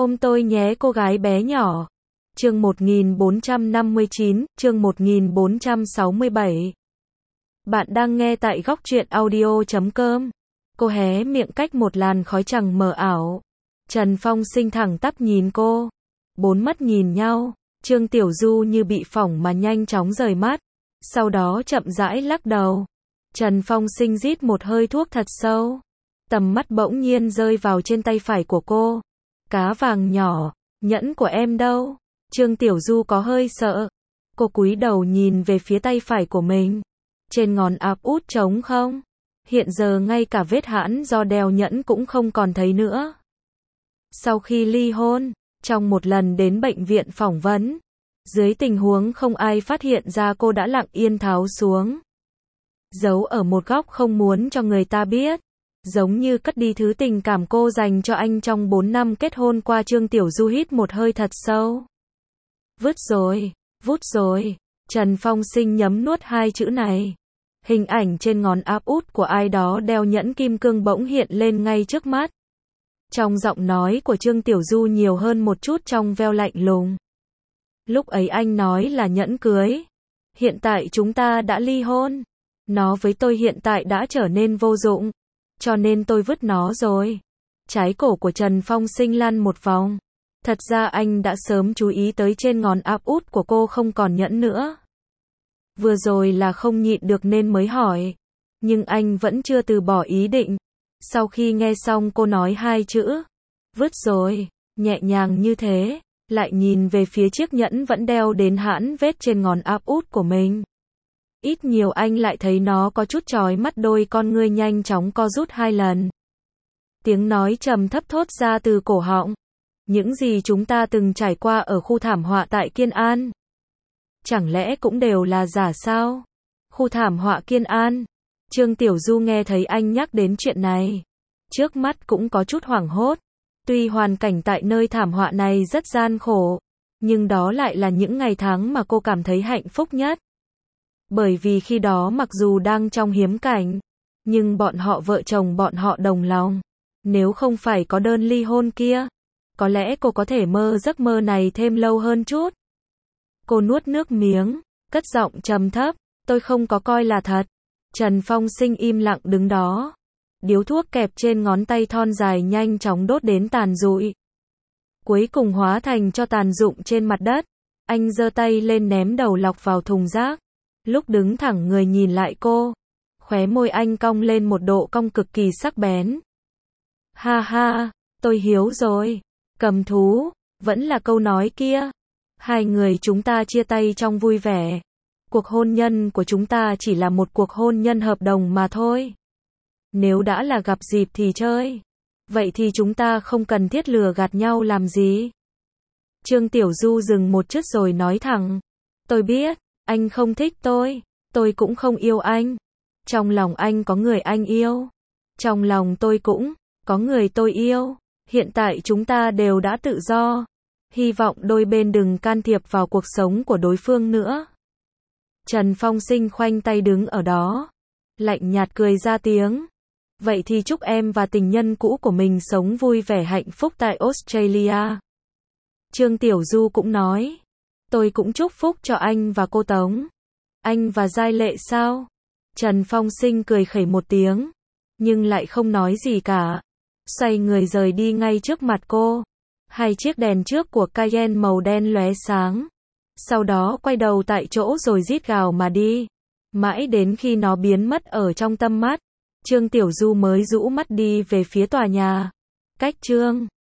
Ôm tôi nhé cô gái bé nhỏ. Chương 1459, chương 1467. Bạn đang nghe tại góc truyện audio.com. Cô hé miệng cách một làn khói trắng mờ ảo. Trần Phong Sinh thẳng tắp nhìn cô. Bốn mắt nhìn nhau. Trương Tiểu Du như bị phỏng mà nhanh chóng rời mắt. Sau đó chậm rãi lắc đầu. Trần Phong Sinh rít một hơi thuốc thật sâu. Tầm mắt bỗng nhiên rơi vào trên tay phải của cô. Cá vàng nhỏ, nhẫn của em đâu? Trương Tiểu Du có hơi sợ. Cô cúi đầu nhìn về phía tay phải của mình. Trên ngón áp út trống không? Hiện giờ ngay cả vết hãn do đeo nhẫn cũng không còn thấy nữa. Sau khi ly hôn, trong một lần đến bệnh viện phỏng vấn, dưới tình huống không ai phát hiện ra, cô đã lặng yên tháo xuống. Giấu ở một góc không muốn cho người ta biết. Giống như cất đi thứ tình cảm cô dành cho anh trong 4 năm kết hôn qua. Trương Tiểu Du hít một hơi thật sâu. Vứt rồi, vút rồi. Trần Phong Sinh nhấm nuốt hai chữ này. Hình ảnh trên ngón áp út của ai đó đeo nhẫn kim cương bỗng hiện lên ngay trước mắt. Trong giọng nói của Trương Tiểu Du nhiều hơn một chút trong veo lạnh lùng. Lúc ấy anh nói là nhẫn cưới. Hiện tại chúng ta đã ly hôn. Nó với tôi hiện tại đã trở nên vô dụng. Cho nên tôi vứt nó rồi. Trái cổ của Trần Phong Sinh lăn một vòng. Thật ra anh đã sớm chú ý tới trên ngón áp út của cô không còn nhẫn nữa. Vừa rồi là không nhịn được nên mới hỏi. Nhưng anh vẫn chưa từ bỏ ý định. Sau khi nghe xong cô nói hai chữ. Vứt rồi. Nhẹ nhàng như thế. Lại nhìn về phía chiếc nhẫn vẫn đeo đến hãn vết trên ngón áp út của mình. Ít nhiều anh lại thấy nó có chút chói mắt, đôi con ngươi nhanh chóng co rút hai lần. Tiếng nói trầm thấp thốt ra từ cổ họng. Những gì chúng ta từng trải qua ở khu thảm họa tại Kiên An. Chẳng lẽ cũng đều là giả sao? Khu thảm họa Kiên An. Trương Tiểu Du nghe thấy anh nhắc đến chuyện này. Trước mắt cũng có chút hoảng hốt. Tuy hoàn cảnh tại nơi thảm họa này rất gian khổ. Nhưng đó lại là những ngày tháng mà cô cảm thấy hạnh phúc nhất. Bởi vì khi đó mặc dù đang trong hiếm cảnh, nhưng bọn họ vợ chồng bọn họ đồng lòng. Nếu không phải có đơn ly hôn kia, có lẽ cô có thể mơ giấc mơ này thêm lâu hơn chút. Cô nuốt nước miếng, cất giọng trầm thấp, tôi không có coi là thật. Trần Phong Sinh im lặng đứng đó. Điếu thuốc kẹp trên ngón tay thon dài nhanh chóng đốt đến tàn rụi. Cuối cùng hóa thành cho tàn rụng trên mặt đất. Anh giơ tay lên ném đầu lọc vào thùng rác. Lúc đứng thẳng người nhìn lại cô, khóe môi anh cong lên một độ cong cực kỳ sắc bén. Ha ha, tôi hiểu rồi. Cầm thú, vẫn là câu nói kia. Hai người chúng ta chia tay trong vui vẻ. Cuộc hôn nhân của chúng ta chỉ là một cuộc hôn nhân hợp đồng mà thôi. Nếu đã là gặp dịp thì chơi, vậy thì chúng ta không cần thiết lừa gạt nhau làm gì. Trương Tiểu Du dừng một chút rồi nói thẳng. Tôi biết. Anh không thích tôi cũng không yêu anh. Trong lòng anh có người anh yêu. Trong lòng tôi cũng có người tôi yêu. Hiện tại chúng ta đều đã tự do. Hy vọng đôi bên đừng can thiệp vào cuộc sống của đối phương nữa. Trần Phong Sinh khoanh tay đứng ở đó. Lạnh nhạt cười ra tiếng. Vậy thì chúc em và tình nhân cũ của mình sống vui vẻ hạnh phúc tại Australia. Trương Tiểu Du cũng nói. Tôi cũng chúc phúc cho anh và cô Tống. Anh và Giai Lệ sao? Trần Phong Sinh cười khẩy một tiếng. Nhưng lại không nói gì cả. Xoay người rời đi ngay trước mặt cô. Hai chiếc đèn trước của Cayenne màu đen lóe sáng. Sau đó quay đầu tại chỗ rồi rít gào mà đi. Mãi đến khi nó biến mất ở trong tầm mắt. Trương Tiểu Du mới rũ mắt đi về phía tòa nhà. Cách Trương